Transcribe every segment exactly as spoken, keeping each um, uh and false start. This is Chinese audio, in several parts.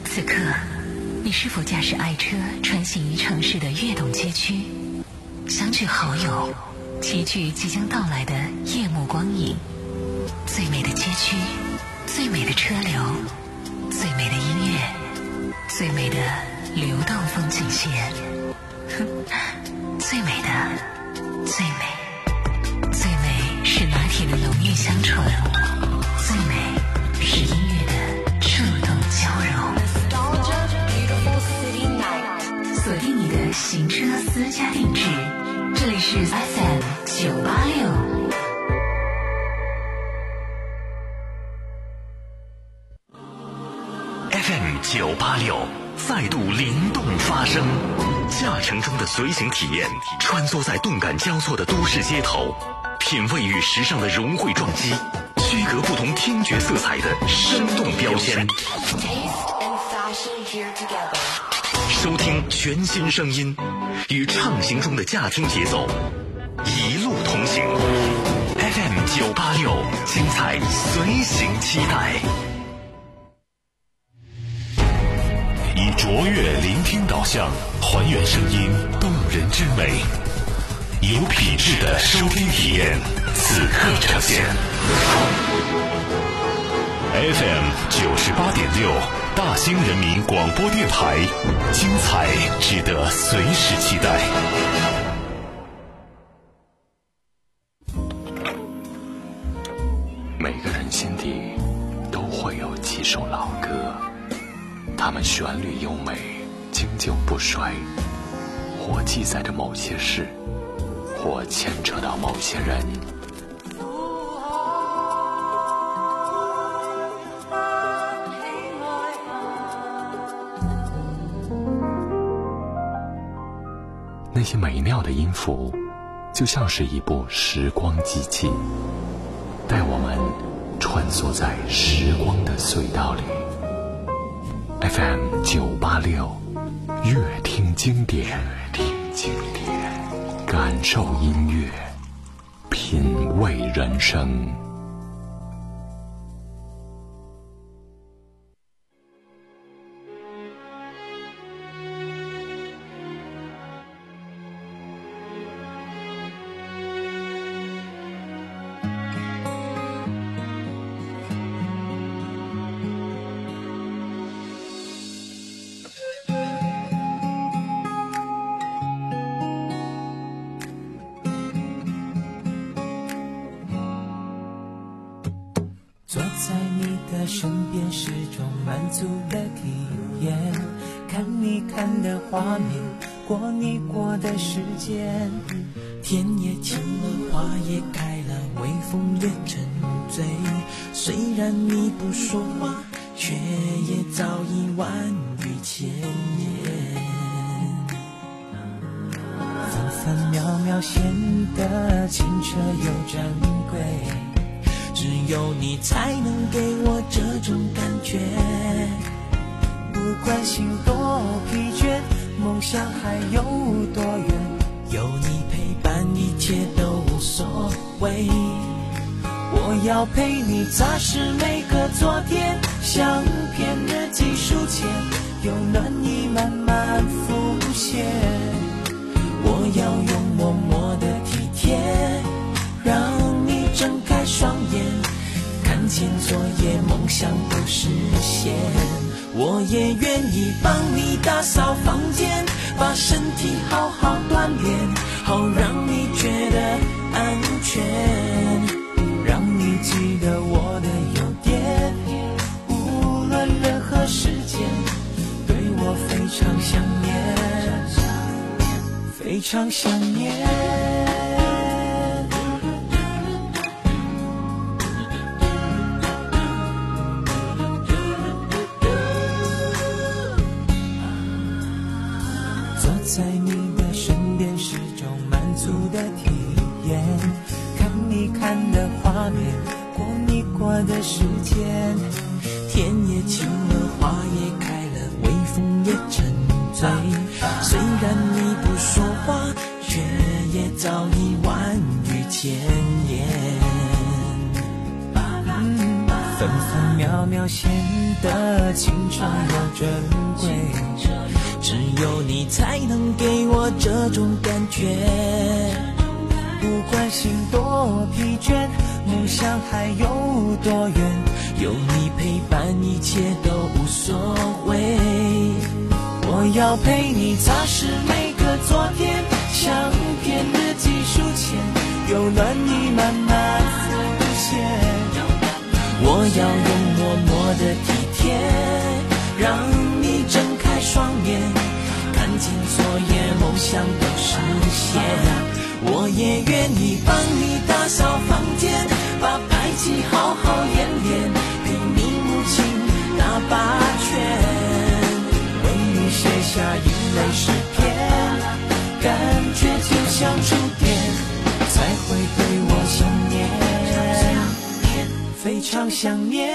此刻，你是否驾驶爱车穿行于城市的跃动街区，相聚好友，齐聚即将到来的夜幕光影？最美的街区，最美的车流，最美的音乐，最美的流动风景线，最美的，最美，最美是拿铁的浓郁香醇，最美是音乐的触动交融。锁定你的行车私家定制，这里是 F M 九八六。 F M 九八六再度灵动发声，驾乘中的随行体验，穿梭在动感交错的都市街头，品味与时尚的融汇撞击，区隔不同听觉色彩的生动标签，收听全新声音，与畅行中的驾听节奏一路同行。 F M 九八六，精彩随行期待。以卓越聆听导向，还原声音动人之美，有品质的收听体验，此刻呈现。F M 九十八点六，大兴人民广播电台，精彩值得随时期待。每个人心底都会有几首老歌，它们旋律优美，经久不衰，或记载着某些事，或牵扯到某些人。那些美妙的音符，就像是一部时光机器，带我们穿梭在时光的隧道里。F M 九八六，乐听经典，乐听经典，感受音乐，品味人生。 坐在你的身边是种满足的体验，看你看的画面，过你过的时间，天也晴了，花也开了，微风也沉醉，虽然你不说话，却也早已万语千言，分分秒秒显得清澈又珍贵，只有你才能给我这种感觉，不管心多疲倦，梦想还有多远，有你陪伴一切都无所谓，我要陪你擦拭每个昨天，相片日记书签，有暖意慢慢浮现，我要用默默的体贴，让你睁开双眼，看见昨夜梦想都实现，我也愿意帮你打扫房间，把身体好好锻炼，好让你觉得安全，让你记得我的优点，无论任何时间，对我非常想念，非常想念。在你的身边是种满足的体验，看你看的画面，过你过的时间，天也晴了，花也开了，微风也沉醉，虽然你不说话，却也早已万语千言，嗯，纷纷渺渺显得青春又珍贵，只有你才能给我这种感觉。不管心多疲倦，梦想还有多远，有你陪伴一切都无所谓。我要陪你擦拭每个昨天，像片日记书签，有暖意慢慢浮现。我要用默默的体贴，让你睁开双眼，看见昨夜梦想都实现。我也愿意帮你打扫房间，把排气好好演练，陪你母亲打八圈，为你写下一类诗篇，感觉就像触电，才会对我想念，非常想念。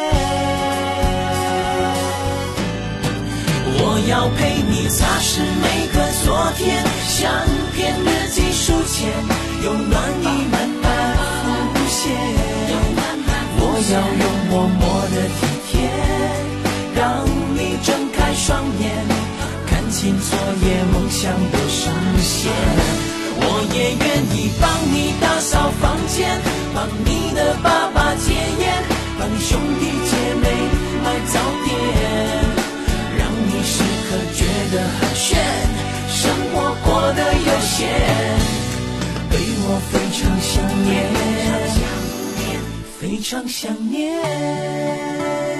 我要陪你擦拭每个昨天，像片日记书签，有暖意慢慢浮现。我要用默默的体贴，让你睁开双眼，看清昨夜梦想都实现。我也愿意帮你打扫房间，帮你的爸爸戒烟，帮你兄弟姐妹买早点，时刻觉得很炫，生活过得悠闲，对我非常想念，非常想念。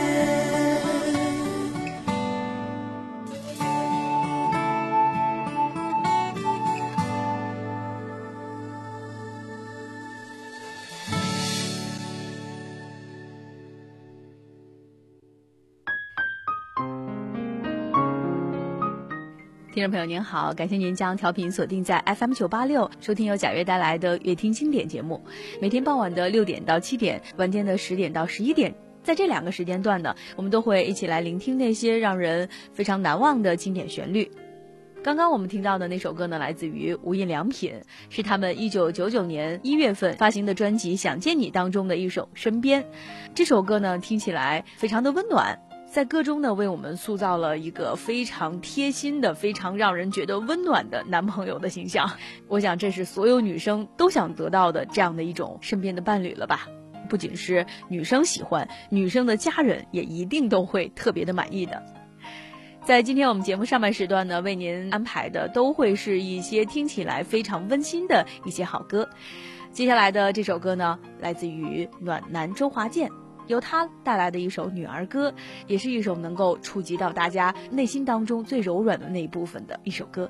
听众朋友您好，感谢您将调频锁定在 F M 九八六，收听由贾悦带来的乐听经典节目。每天傍晚的六点到七点，晚间的十点到十一点，在这两个时间段呢，我们都会一起来聆听那些让人非常难忘的经典旋律。刚刚我们听到的那首歌呢，来自于无印良品，是他们一九九九年一月份发行的专辑《想见你》当中的一首《身边》。这首歌呢，听起来非常的温暖，在歌中呢，为我们塑造了一个非常贴心的、非常让人觉得温暖的男朋友的形象。我想这是所有女生都想得到的这样的一种身边的伴侣了吧。不仅是女生喜欢，女生的家人也一定都会特别的满意的。在今天我们节目上半时段呢，为您安排的都会是一些听起来非常温馨的一些好歌。接下来的这首歌呢，来自于暖男周华健，由他带来的一首女儿歌，也是一首能够触及到大家内心当中最柔软的那一部分的一首歌。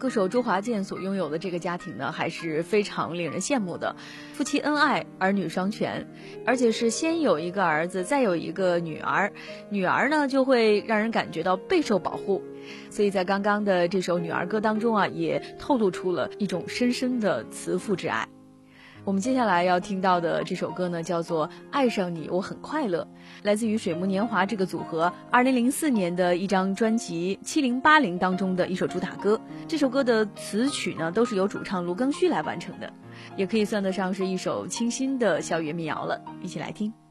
歌手周华健所拥有的这个家庭呢，还是非常令人羡慕的。夫妻恩爱，儿女双全，而且是先有一个儿子，再有一个女儿，女儿呢就会让人感觉到备受保护。所以在刚刚的这首女儿歌当中啊，也透露出了一种深深的慈父之爱。我们接下来要听到的这首歌呢，叫做《爱上你我很快乐》，来自于水木年华这个组合二零零四年的一张专辑七零八零当中的一首主打歌。这首歌的词曲呢，都是由主唱卢庚戌来完成的，也可以算得上是一首清新的校园民谣了。一起来听。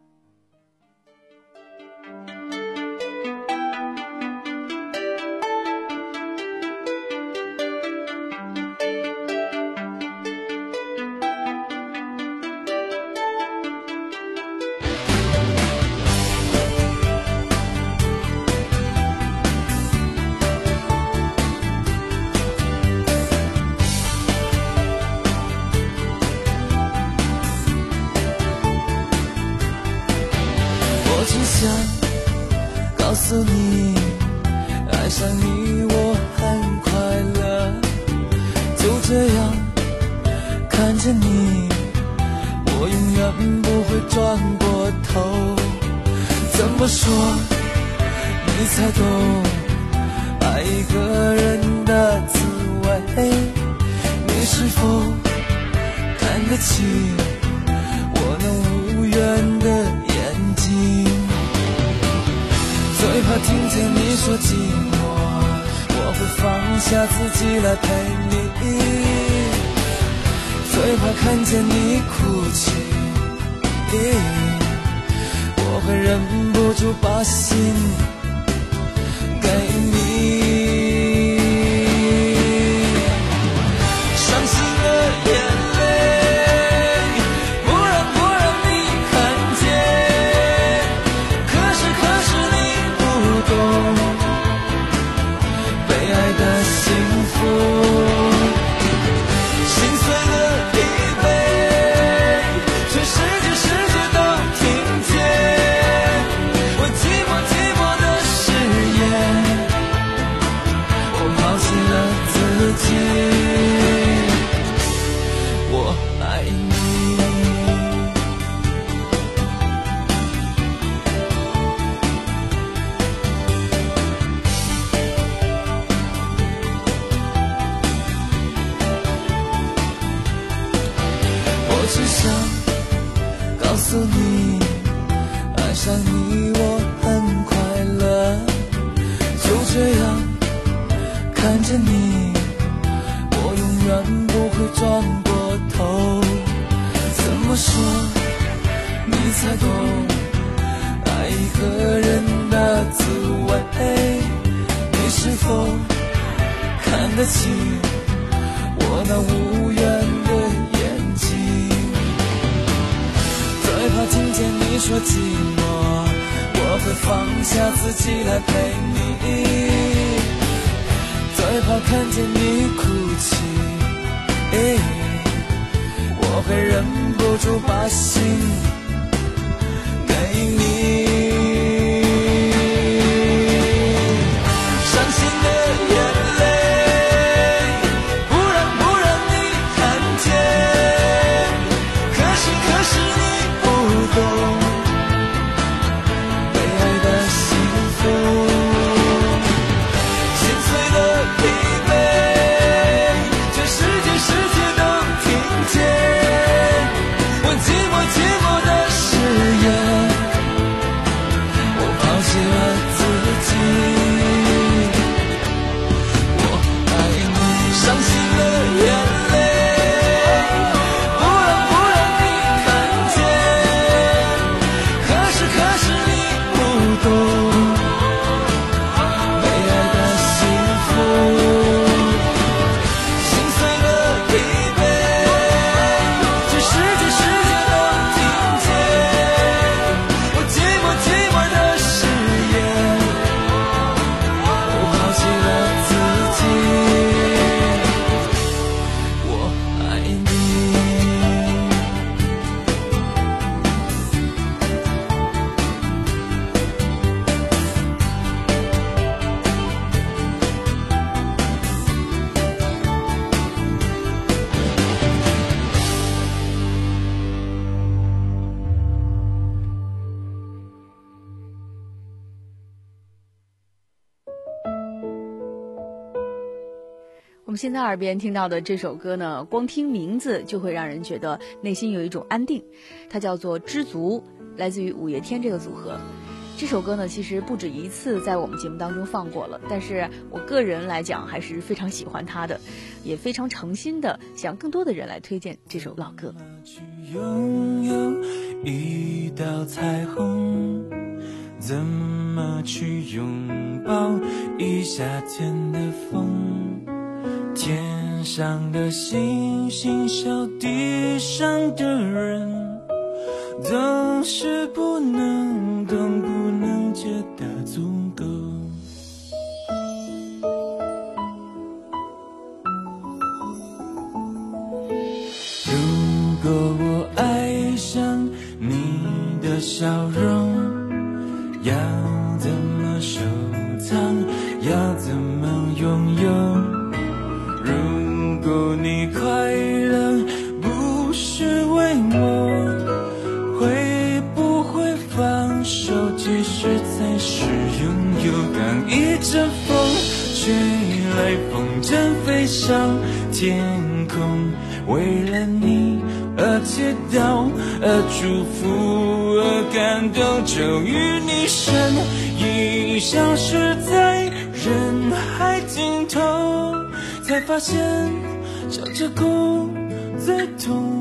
告诉你，爱上你我很快乐，就这样看着你，我永远不会转过头。怎么说你才懂爱一个人的滋味？你是否看得起我那无缘的眼睛？最怕听见你说寂寞，我会放下自己来陪你。最怕看见你哭泣，我会忍不住把心给你。伤心的眼泪不让不让你看见，可是可是你不懂被爱的幸福。心碎的疲惫，全世界世界都听见，我寂寞寂寞的誓言，我抛弃了自己，我爱你。我只想告诉你，爱上你我很快乐，就这样看着你，我永远不会转过头。怎么说你才懂爱一个人的滋味？你是否看得起我那无缘的眼睛？最怕听见你说寂寞，我会放下自己来陪你。最怕看见你哭泣，我会忍不住把心给你。伤心的眼泪不让不让你看见，可是可是你不懂被爱的幸福。心碎的疲惫，全世界世界都听见，我寂寞寂寞的誓言， 我们现在耳边听到的这首歌呢，光听名字就会让人觉得内心有一种安定，它叫做《知足》，来自于五月天这个组合。这首歌呢，其实不止一次在我们节目当中放过了，但是我个人来讲还是非常喜欢它的，也非常诚心的向更多的人来推荐这首老歌。 去拥有一道彩虹，怎么去拥抱一夏天的风，天上的星星笑地上的人，都是不能懂不能觉得足够。如果我爱上你的笑容，要怎么收藏，要怎么拥有？如果你快乐不是为我，会不会放手，其实才是拥有？当一阵风吹来，风筝飞上天空，为了你而祈祷，而祝福，而感动，终于你身影消失在人海尽头，才发现笑着哭最痛。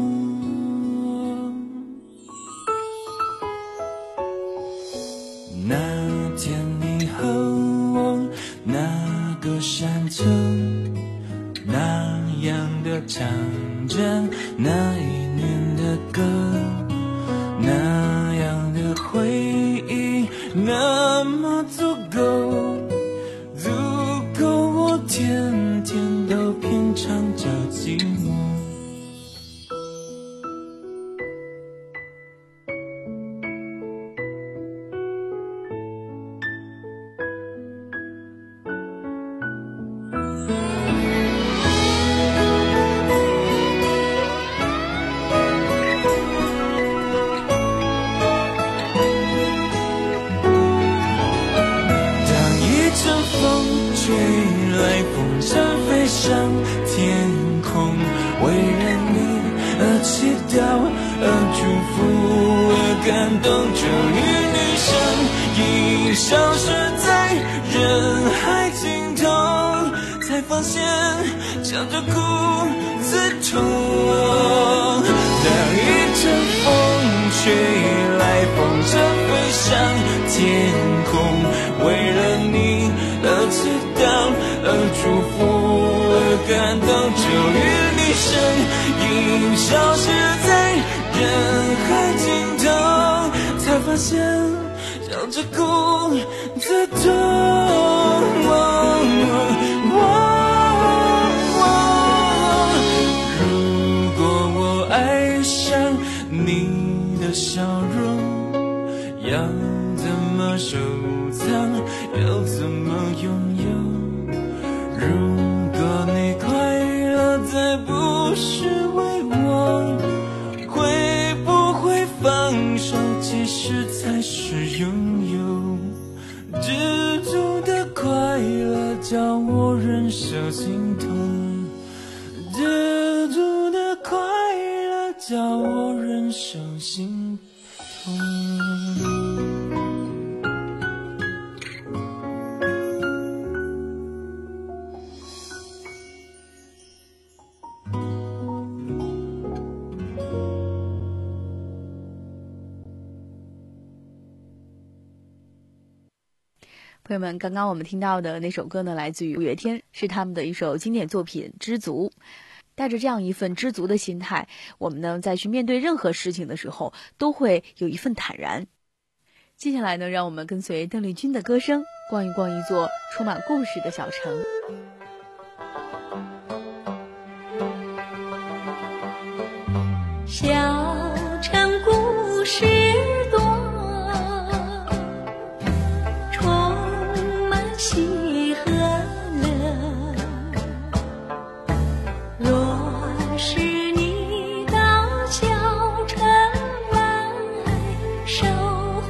那天你和我那个山丘，那样的唱着那一年的歌，那样的回忆那么足够，足够我天天都品尝着寂寞。吹来风筝飞上天空，为了你而祈祷，而祝福，而感动，终于你身影消失在人海尽头，才发现笑着哭最痛。当一阵风吹来，风筝飞上天空，为了你而祈祷，而祝福，而感动，终于你身影消失在人海尽头，才发现笑着哭最痛。如果我爱上你的笑容，要怎么收藏，要怎么拥有？如果你快乐再不是为我，会不会放手，其实才是拥有？知足的快乐叫我忍受心痛，知足的快乐叫我忍受心痛。 朋友们，刚刚我们听到的那首歌呢，来自于五月天，是他们的一首经典作品《知足》。带着这样一份知足的心态，我们呢在去面对任何事情的时候，都会有一份坦然。接下来呢，让我们跟随邓丽君的歌声，逛一逛一座充满故事的小城。 小城故事多，充满喜和乐。若是你到小城来，收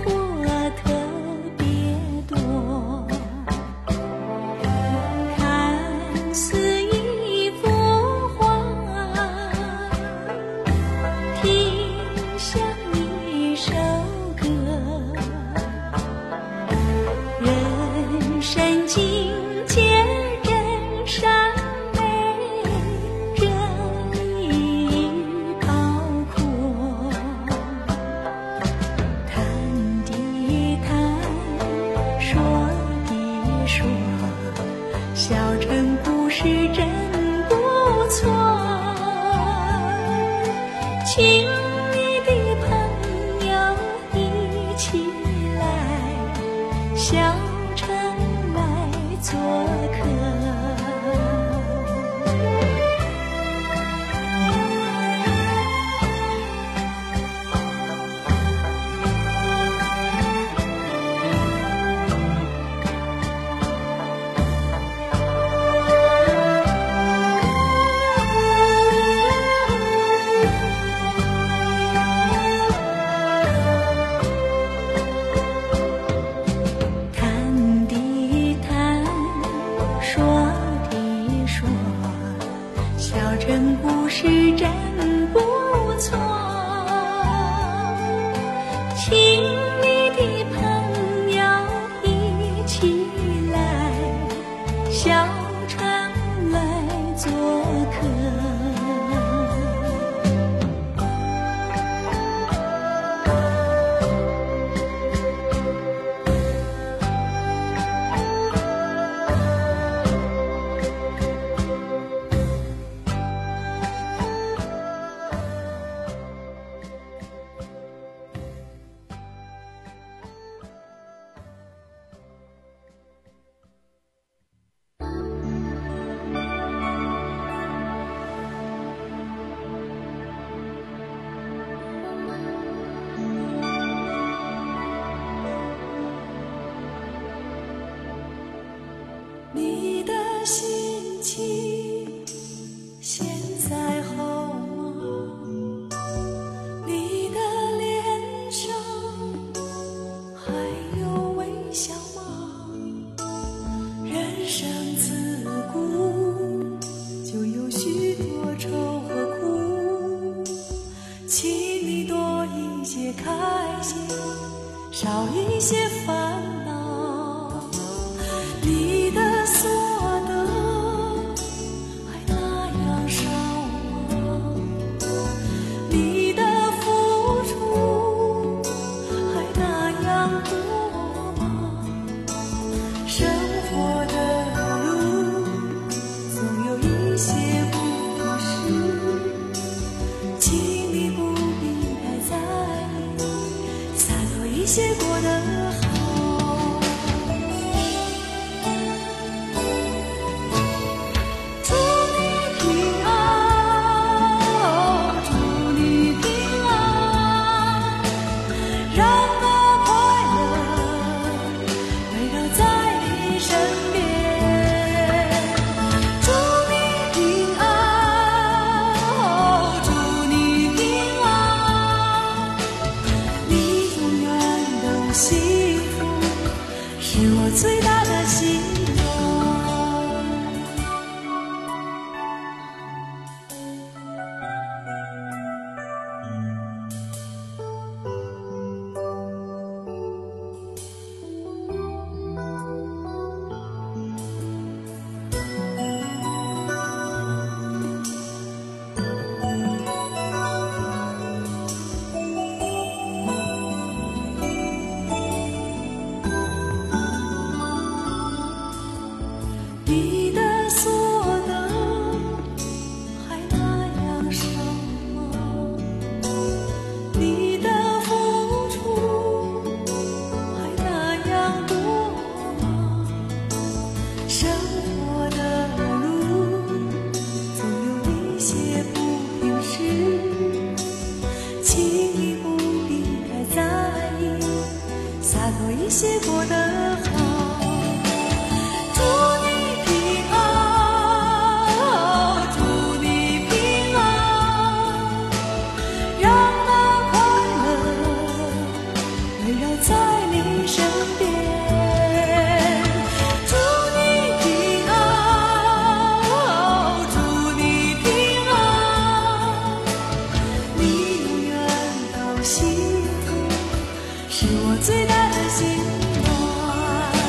获特别多。看亲密的朋友一起来，小城来做客。故事真不错，亲密的朋友一起来，小城来做客。你的心情现在好吗？你的脸上还有微笑吗？人生自古就有许多愁和苦，请你多一些开心，少一些烦恼。你的所得还那样少吗？你的付出还那样多吗？生活的路总有一些不平事，请你不必太在意，洒脱一些过得好。最大的希望。你的所得还那样少吗？你的付出还那样多吗？生活的路总有一些不平事，请你不必太在意，洒脱一些过得好。是我最大的希望。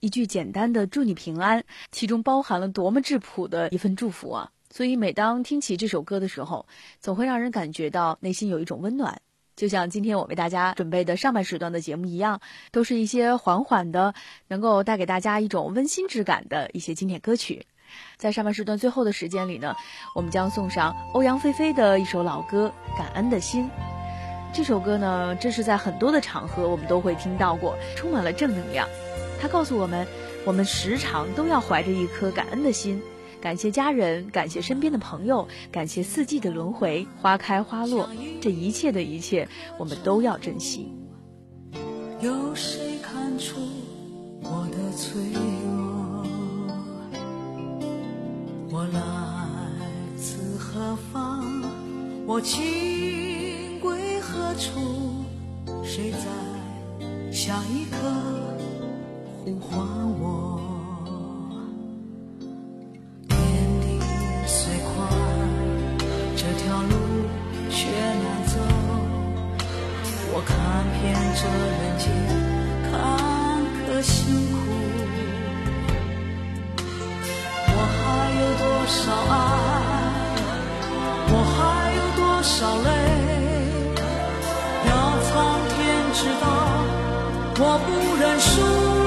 一句简单的祝你平安，其中包含了多么质朴的一份祝福啊！所以每当听起这首歌的时候，总会让人感觉到内心有一种温暖。就像今天我为大家准备的上半时段的节目一样，都是一些缓缓的，能够带给大家一种温馨质感的一些经典歌曲。在上半时段最后的时间里呢，我们将送上欧阳菲菲的一首老歌《感恩的心》。这首歌呢，这是在很多的场合我们都会听到过，充满了正能量。它告诉我们，我们时常都要怀着一颗感恩的心，感谢家人，感谢身边的朋友，感谢四季的轮回，花开花落，这一切的一切我们都要珍惜。 有谁看出我的脆弱？我来自何方？我情归何处？谁在下一刻呼唤我？天地虽宽，这条路却难走。我看遍这人间坎坷辛苦，我还有多少爱，我还有多少泪，要苍天知道，我不认输。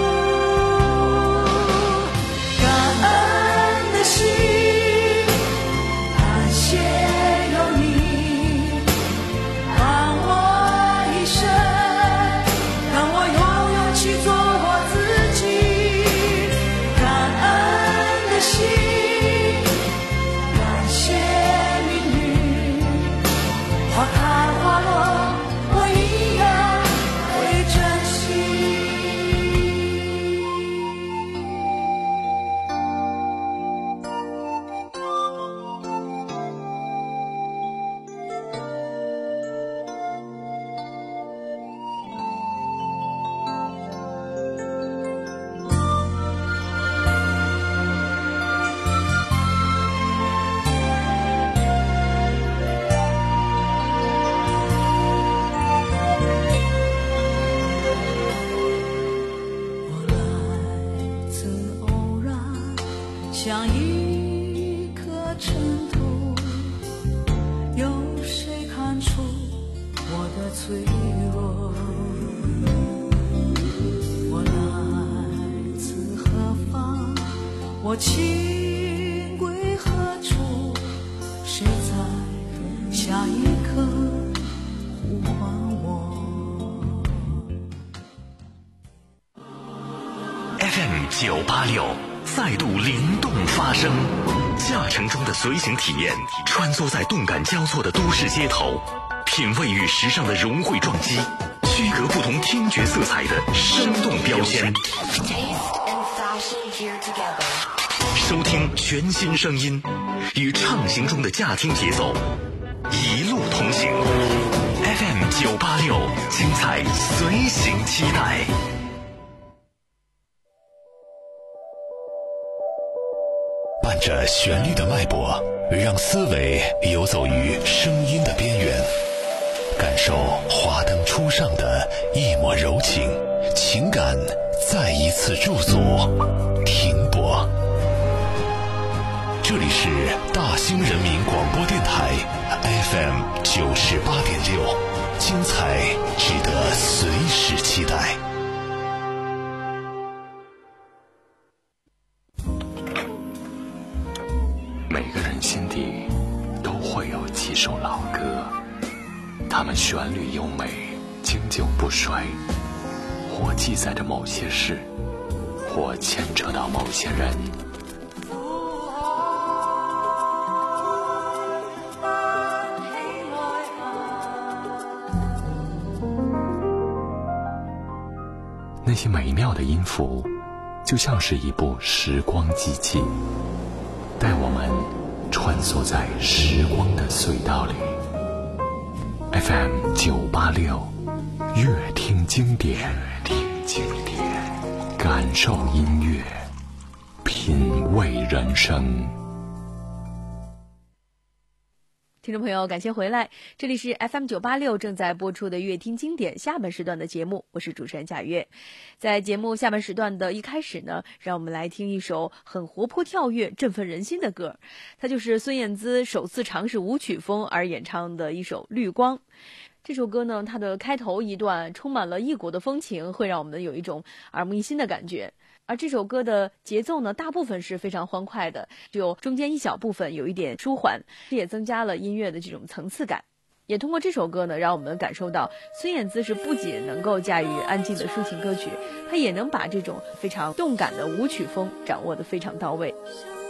感恩的心，感谢有你伴我一生，让我有勇气做我自己。感恩的心，感谢命运，花开花落，我一样会珍惜。我来自偶然，像一颗尘土，有谁看出我的脆弱？我来自何方？我情归何处？谁在下一刻呼唤我 ？F M 九八六再度灵动发声，驾乘中的随行体验，穿梭在动感交错的都市街头，品味与时尚的融汇撞击，区隔不同听觉色彩的生动标签，收听全新声音，与畅行中的驾听节奏一路同行。F M 九八六，精彩随行期待。 伴着旋律的脉搏，让思维游走于声音的边缘，感受华灯初上的一抹柔情，情感再一次驻足停泊。这里是大兴人民广播电台 F M 九十八点六，精彩值得随时期待。 每个人心底都会有几首老歌，它们旋律优美，经久不衰，或记载着某些事，或牵扯到某些人。那些美妙的音符，就像是一部时光机器，带我们穿梭在时光的隧道里。 F M 九八六，乐听经典，乐听经典，感受音乐，品味人生。 听听众朋友，感谢回来，这里是 F M 九八六正在播出的乐听经典下半时段的节目，我是主持人贾月。在节目下半时段的一开始呢，让我们来听一首很活泼跳跃、振奋人心的歌，它就是孙燕姿首次尝试舞曲风而演唱的一首《绿光》。这首歌呢，它的开头一段充满了异国的风情，会让我们有一种耳目一新的感觉。而这首歌的节奏呢，大部分是非常欢快的，只有中间一小部分有一点舒缓，这也增加了音乐的这种层次感。也通过这首歌呢，让我们感受到孙燕姿是不仅能够驾驭安静的抒情歌曲，她也能把这种非常动感的舞曲风掌握得非常到位。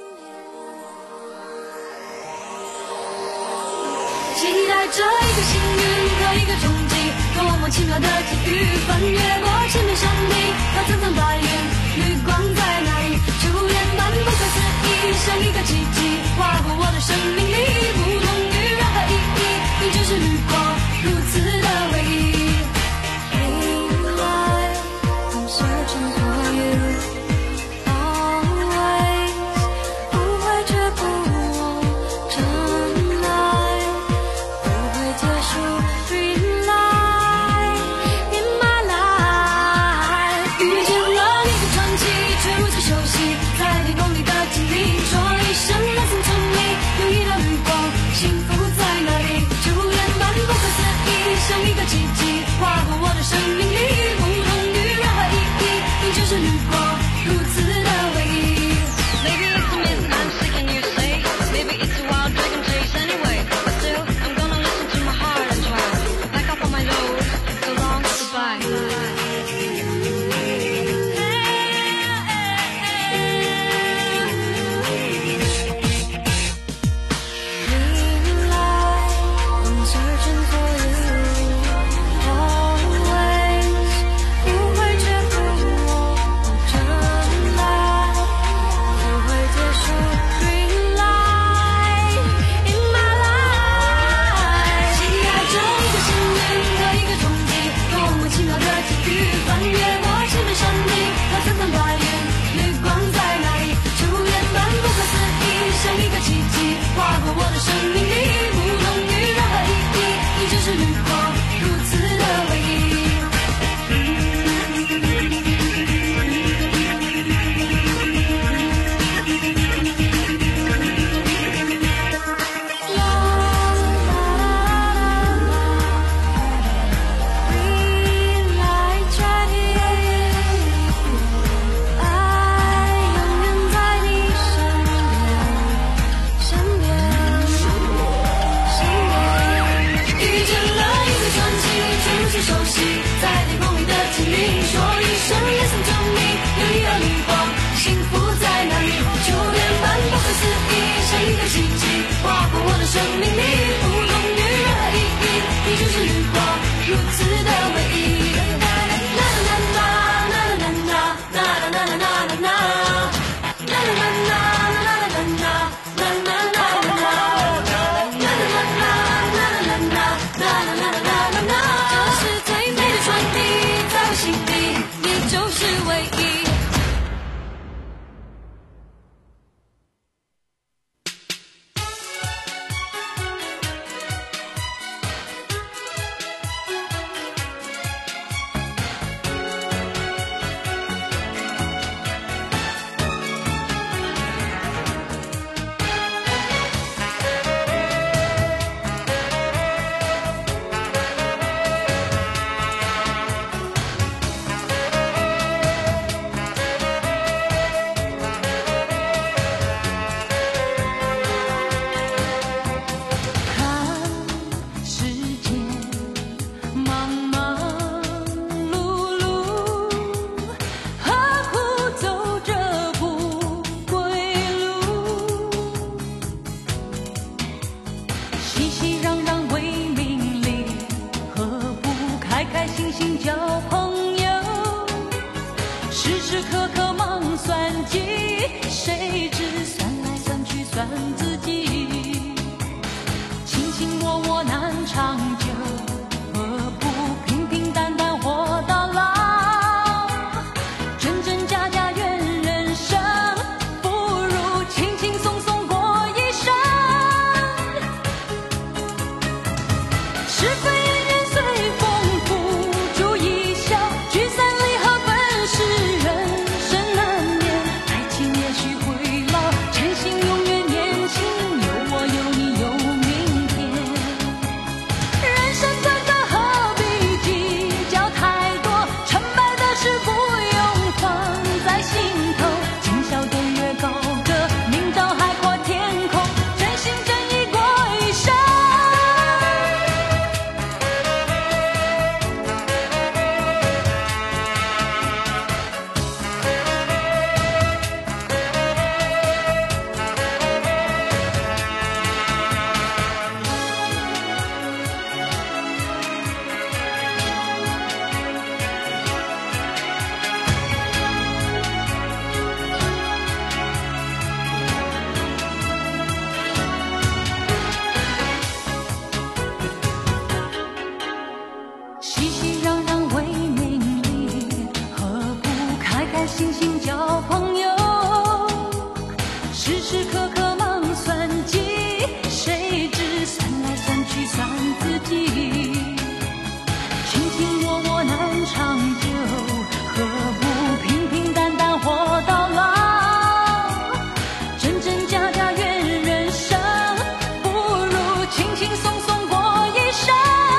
期待着一个幸运和一个冲击，多么奇妙的际遇，翻越过千面山地和层层白云，绿光在哪里？初恋般不可思议，像一个奇迹划过我的生命里，不同于任何意义，你就是绿光，如此的唯一。Green light, I'm searching for you, always 不会却不我真爱。Green light in my life， 遇见了一个传奇，却如此熟悉，在天空里的经历，说一声 listen to me， 有一道绿光，幸福在哪里？初恋般不可思议，像一个奇迹划过我的生命里，不同于任何意义，你就是绿光，如此的唯一。Maybe it's a myth I'm sick and you say, maybe it's a wild dragon chase anyway, but still I'm gonna listen to my heart and try back up on my load, so long goodbye. Green light, I'm searching for you, always 不会却不我真爱，不会结束。Green light in my life， 期待着一个幸运和一个冲击，多么奇妙的际遇，翻越过千面山地和层层白云，绿光在哪里？初恋般不可思议，像一个奇迹划过我的生命里，不同于任何意义，你就是绿光，如此的唯一。Green light shining， 爱永远在你身边，身边，身边。遇见了一个传奇，却如此熟悉，在天空里的经历，说一声 listen to me， 有一道绿光，幸福在哪里？初恋般不可思议，像一个奇迹划过我的生命里，不同于任何意义，你就是绿光，如此的唯一。啦啦啦啦啦啦啦啦啦啦啦啦啦，啦啦啦啦啦啦啦啦，啦啦啦啦啦，啦啦啦啦啦啦啦，啦啦啦啦啦啦，这是最美的传递，在我心底，你就是唯一。 熙熙攘攘为美丽，何不开开心心交朋友？时时刻刻忙算计，谁知算来算去算自己。卿卿我我难长久，何不平平淡淡活到老？真真假假怨人生，不如轻轻松松过一生。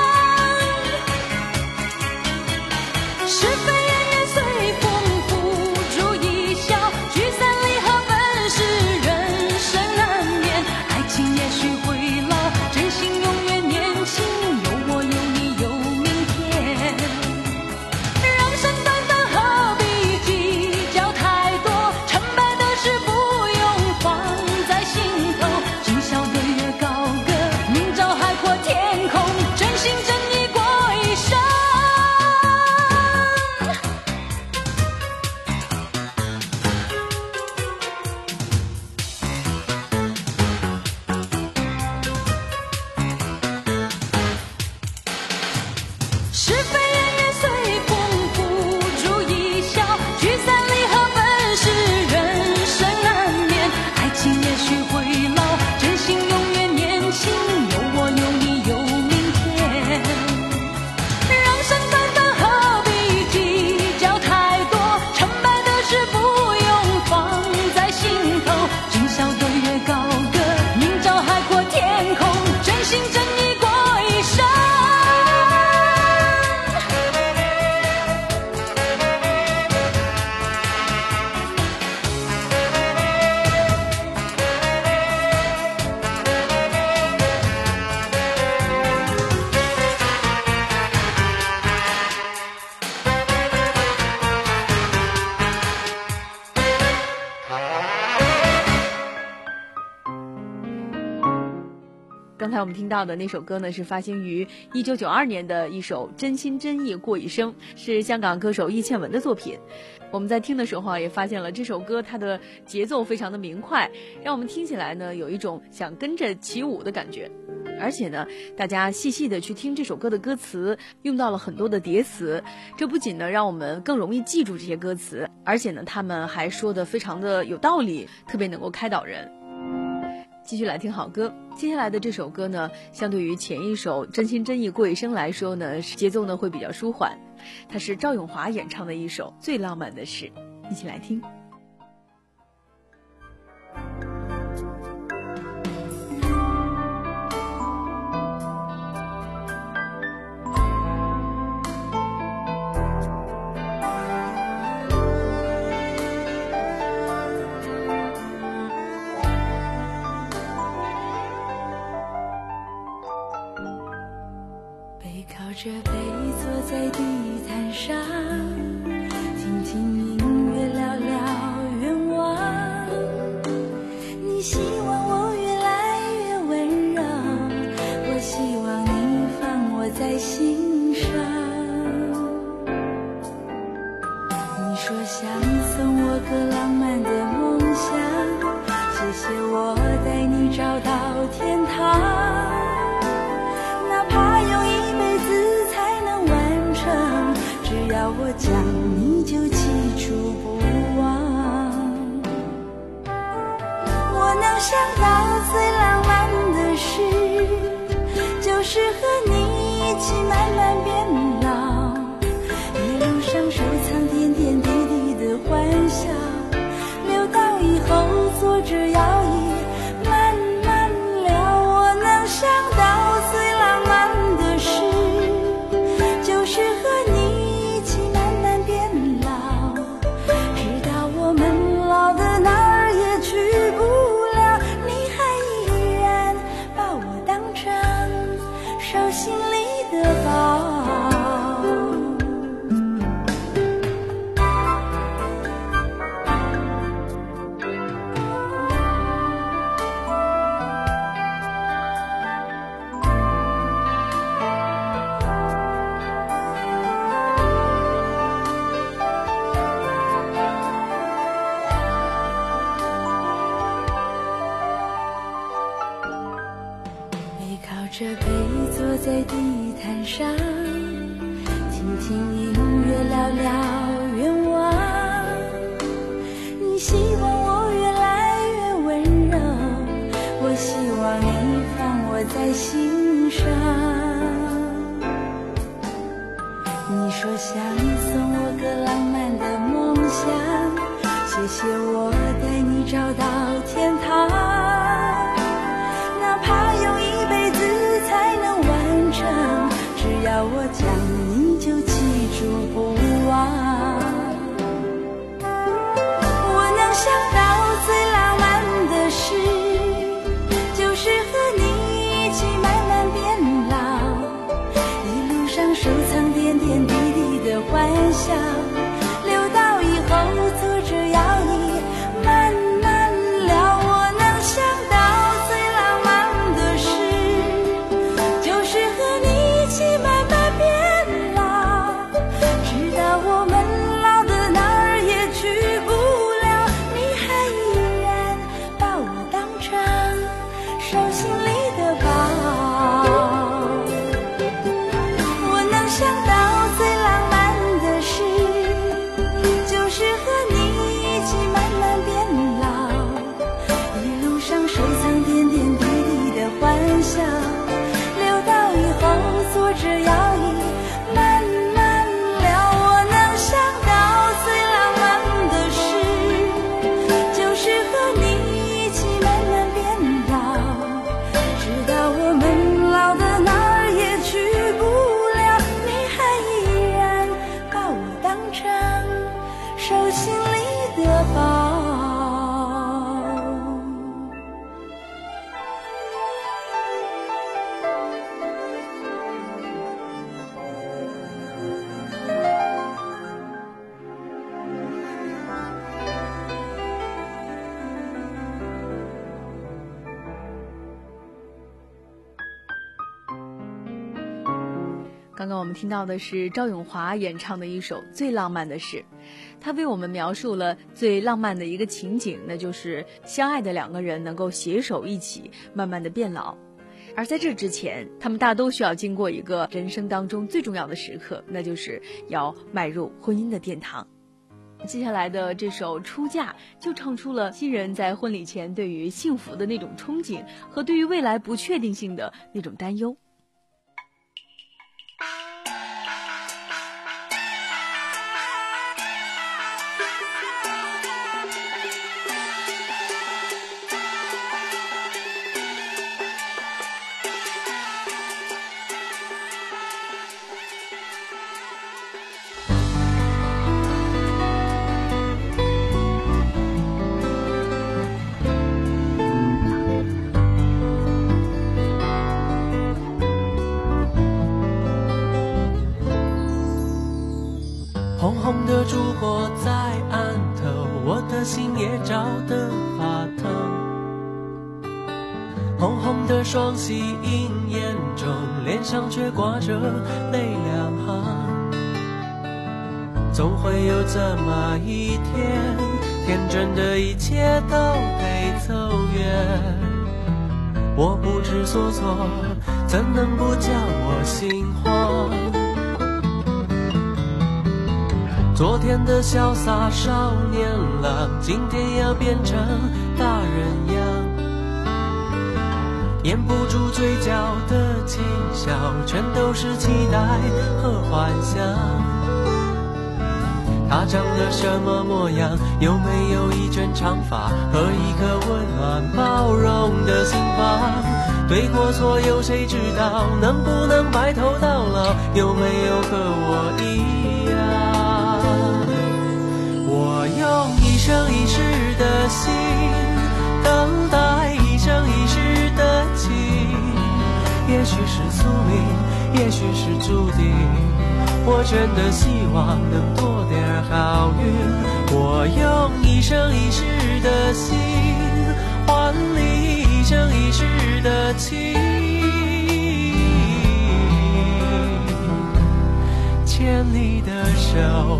是非恩怨随风付诸一笑，聚散离合本是人生难免。爱情也许会老，真心永远年轻，有我有你有明天。人生短短何必计较太多，成败的事不用放在心头。今宵对月高歌，明朝海阔天空，真心真意过一生。是非恩怨随风付诸一笑，聚散离合本是人生难免。爱情也许会老，真心永远年轻，有我有你有明天。人生短短何必计较太多，成败的事不用放在心头。今宵对月高歌，明朝海阔天空，真心真意过一生。 刚才我们听到的那首歌呢，是发行于一九九二年的一首《真心真意过一生》，是香港歌手易倩文的作品。我们在听的时候啊，也发现了这首歌它的节奏非常的明快，让我们听起来呢有一种想跟着起舞的感觉。而且呢，大家细细的去听这首歌的歌词，用到了很多的叠词，这不仅呢让我们更容易记住这些歌词，而且呢他们还说的非常的有道理，特别能够开导人。继续来听好歌，接下来的这首歌呢，相对于前一首《真心真意过一生》来说呢，节奏呢会比较舒缓，它是赵咏华演唱的一首最浪漫的事，一起来听。 靠着背坐在地毯上，听听音乐，聊聊愿望。你希望我越来越温柔，我希望你放我在心上。你说想送我个浪漫的梦想，谢谢我带你找到天堂。哪怕用一辈子才能完成，只要我讲你就记住不忘。我能想到最浪漫的事，就是和你一起慢慢变老，一路上收藏点点滴滴的欢笑，留到以后坐着摇椅慢慢聊。我能想到最浪漫的事，就是和你一起慢慢变老，直到我们老的哪儿也去不了，你还依然把我当成手心里的宝。背靠着背坐在地毯上， 了愿望。你希望我越来越温柔，我希望你放我在心上。你说想送我个浪漫的梦想，谢谢我带你找到天堂，哪怕用一辈子才能完成，只要我讲你就记住不忘。我能想到最浪漫的事，就是和你一起慢慢变老，一路上收藏点点滴滴的欢笑，留到以后坐着摇椅慢慢聊。我能想到最浪漫的事，就是和你一起慢慢变老，直到我们老的哪儿也去不了，你还依然把我当成手心里的宝。我能想到最浪漫的事，就是和你一起慢慢变老，一路上收藏点点滴滴的欢笑，留到以后坐着摇椅慢慢聊。我能想到最浪漫的事，就是和你一起慢慢变老，直到我们老的哪儿也去不了，你还依然把我当成手心里的宝。 刚刚我们听到的是赵咏华演唱的一首《最浪漫的事》，他为我们描述了最浪漫的一个情景，那就是相爱的两个人能够携手一起慢慢的变老。而在这之前，他们大都需要经过一个人生当中最重要的时刻，那就是要迈入婚姻的殿堂。接下来的这首《出嫁》就唱出了新人在婚礼前对于幸福的那种憧憬和对于未来不确定性的那种担忧。 红红的烛火在案头，我的心也照得发烫。红红的双喜映眼中，脸上却挂着泪两行。总会有这么一天，天真的一切都得走远。我不知所措，怎能不叫我心慌？昨天的潇洒少年郎，今天要变成大人样。掩不住嘴角的轻笑，全都是期待和幻想。他长得什么模样？有没有一卷长发和一颗温暖包容的心房？对或错有谁知道？能不能白头到老？有没有和我一样？我用一生一世的心等待一生一世的情，也许是宿命，也许是注定，我真的希望能多点好运。我用一生一世的心换你一生一世的情，牵你的手。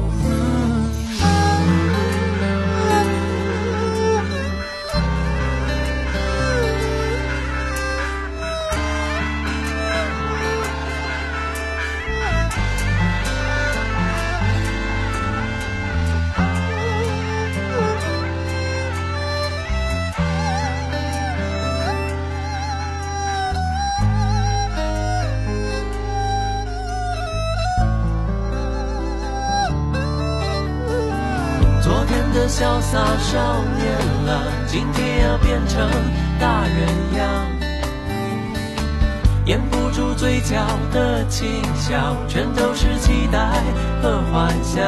的潇洒少年郎，今天要变成大人样，掩不住嘴角的轻笑，全都是期待和幻想。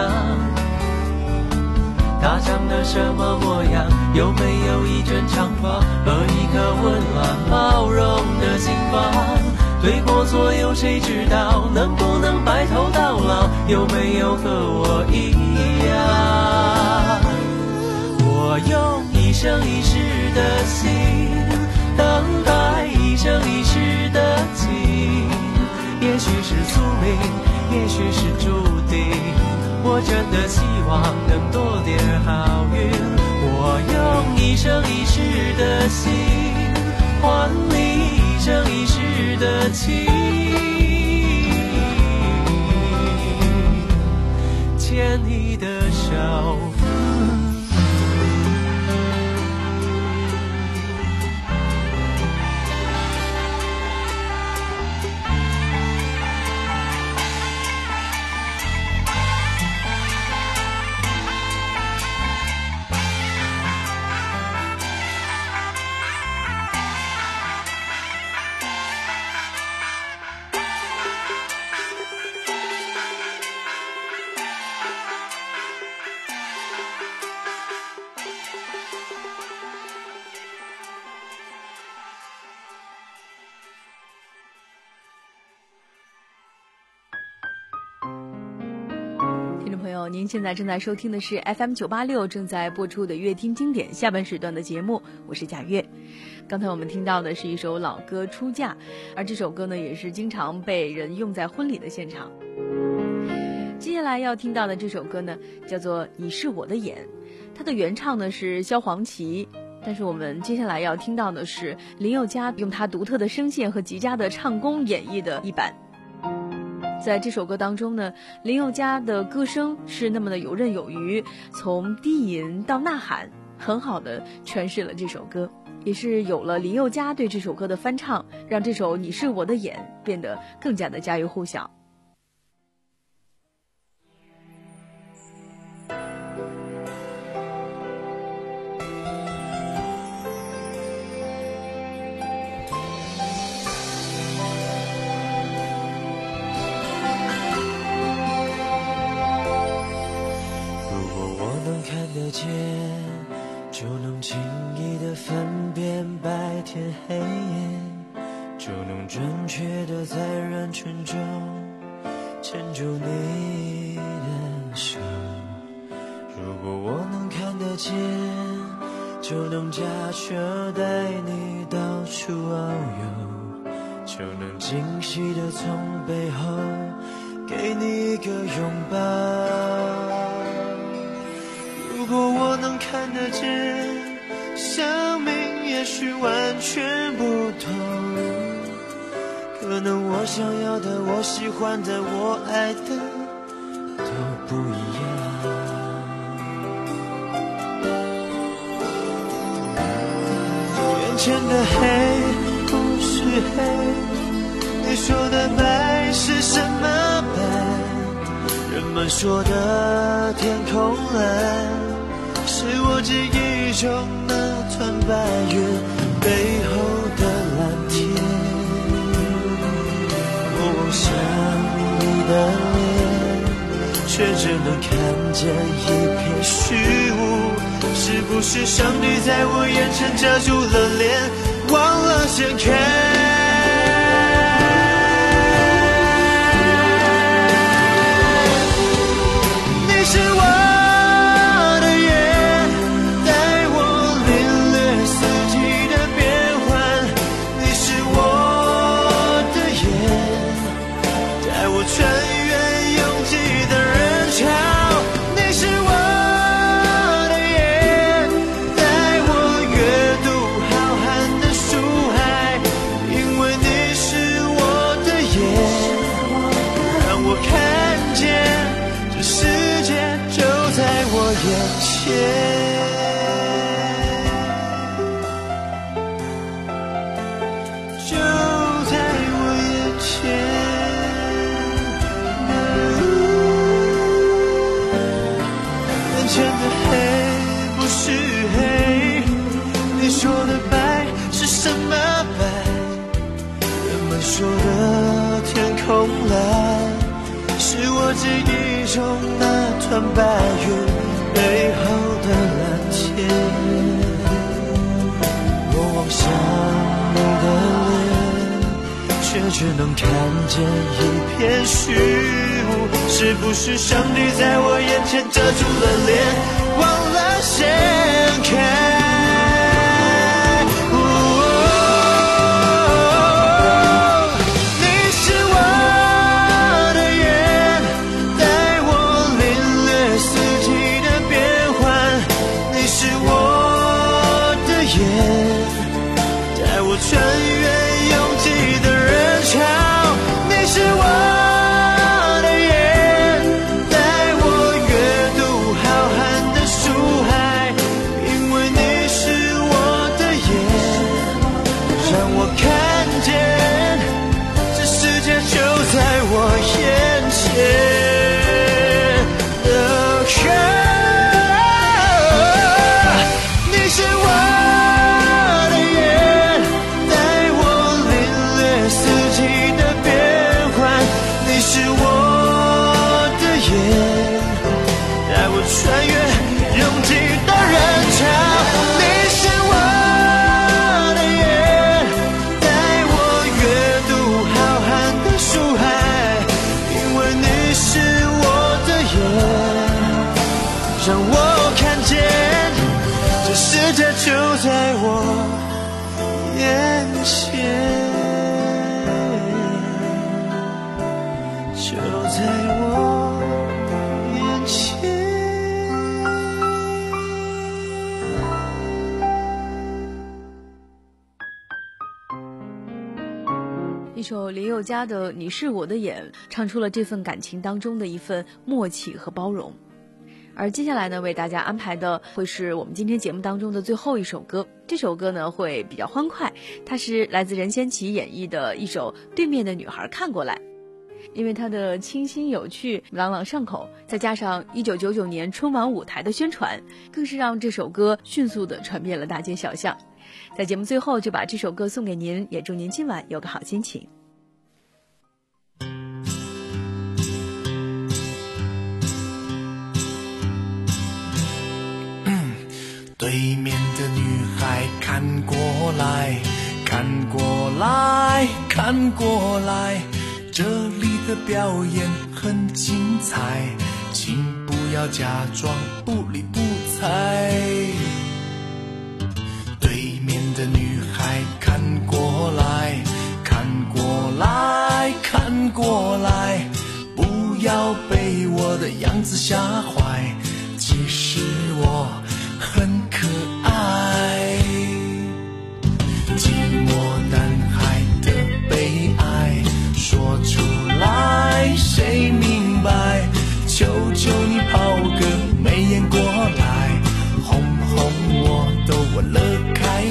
他长得什么模样？有没有一卷长发和一颗温暖包容的心房？对过错有谁知道？能不能白头到老？有没有和我一样？我用一生一世的心等待一生一世的情，也许是宿命，也许是注定，我真的希望能多点好运。我用一生一世的心换你一生一世的情，牵你的手。 您现在正在收听的是 F M 九八六 正在播出的乐听经典下半时段的节目，我是贾月。刚才我们听到的是一首老歌《出嫁》，而这首歌呢也是经常被人用在婚礼的现场。接下来要听到的这首歌呢叫做《你是我的眼》，它的原唱呢是萧煌奇，但是我们接下来要听到的是林宥嘉用他独特的声线和极佳的唱功演绎的一版。在这首歌当中呢，林宥嘉的歌声是那么的游刃有余，从低吟到呐喊，很好的诠释了这首歌，也是有了林宥嘉对这首歌的翻唱，让这首《你是我的眼》变得更加的家喻户晓。 就能轻易地分辨白天黑夜，就能准确地在人群中牵住你的手。如果我能看得见，就能驾车带你到处遨游，就能惊喜地从背后给你一个拥抱。如果我能看得见，生命也许完全不同，可能我想要的，我喜欢的，我爱的都不一样。眼前的黑不是黑，你说的白是什么白？人们说的天空蓝，是我记忆中那团白云背后的蓝天。我想你的脸，却只能看见一片虚无，是不是上帝在我眼前遮住了脸，忘了掀开？你是我就在我眼前，眼前的黑我记忆中那团白云背后的蓝天。我望向你的脸，却只能看见一片虚无。是不是上帝在我眼前遮住了脸，忘了掀开？穿越拥挤的人潮，你是我的眼，带我阅读浩瀚的书海，因为你是我的眼，让我看见这世界就在我眼前。你是我穿越拥挤的人潮，你是我的眼，带我阅读浩瀚的书海，因为你是我的眼，让我看见这世界就在我眼前，就在我眼前。 一首林宥嘉的《你是我的眼》唱出了这份感情当中的一份默契和包容。而接下来呢，为大家安排的会是我们今天节目当中的最后一首歌。这首歌呢会比较欢快，它是来自任贤齐演绎的一首《对面的女孩看过来》。因为它的清新有趣、朗朗上口，再加上一九九九年春晚舞台的宣传，更是让这首歌迅速地传遍了大街小巷。在节目最后就把这首歌送给您，也祝您今晚有个好心情。 对面的女孩看过来，看过来，看过来，这里的表演很精彩，请不要假装不理不睬。对面的女孩看过来，看过来，看过来，不要被我的样子吓坏，其实我很可爱。寂寞男孩的悲哀说出来谁明白，求求你抛个媚眼过来，哄哄我逗我乐开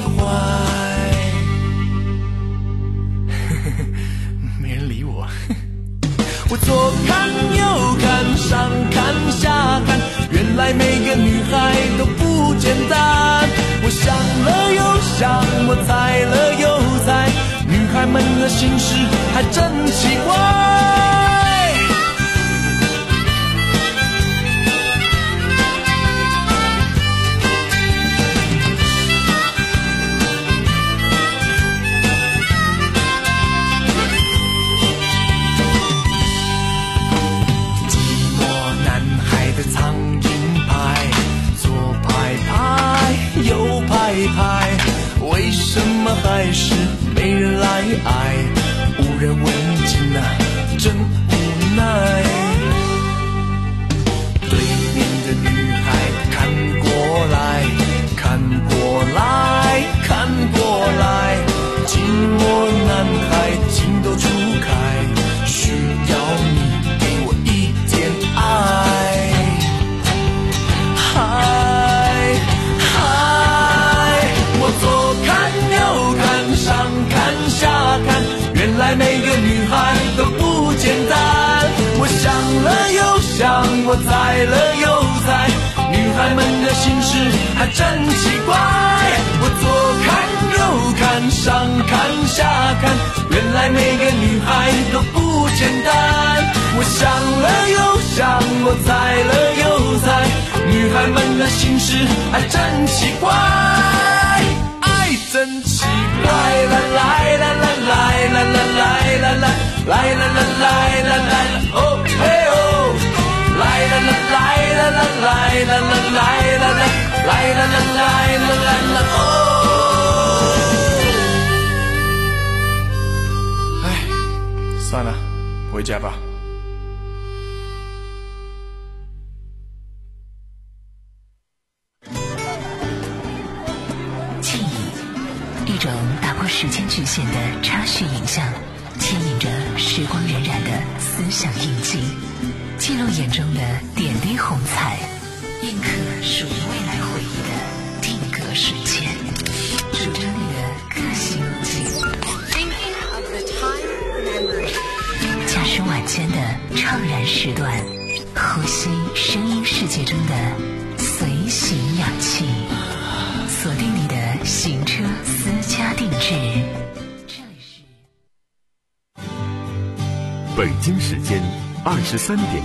怀。没人理我。我左看右看上看下看，原来每个女孩都不简单。我想了又想，我猜了又猜，女孩们的心事还真奇怪。为什么还是没人来爱？无人问津啊，真无奈。对面的女孩看过来，看过来，看过来，寂寞男孩情窦初开，需要你给我一点爱。嗨嗨，我左看右看上看下看，原来每个女孩都不简单。我想了又想，我猜了又猜，女孩们的心事还真奇怪。我左看右看上看下看，原来每个女孩都不简单。我想了又我猜了又猜，女孩们的心事还真奇怪，爱真奇怪，来来来来来来来来来来来来来来来哦嘿哦，来来来来来来来来来来来来来来来来来哦。哎，算了，回家吧。 记忆，一种打破时间局限的插叙影像，牵引着时光荏苒的思想印记，记录眼中的点滴红彩，印刻属于未来回忆的定格瞬间，主张你的个性路径。驾驶晚间的怅然时段，呼吸声音世界中的随行氧气，锁定你的行车私家定制。这里是北京时间二十三点。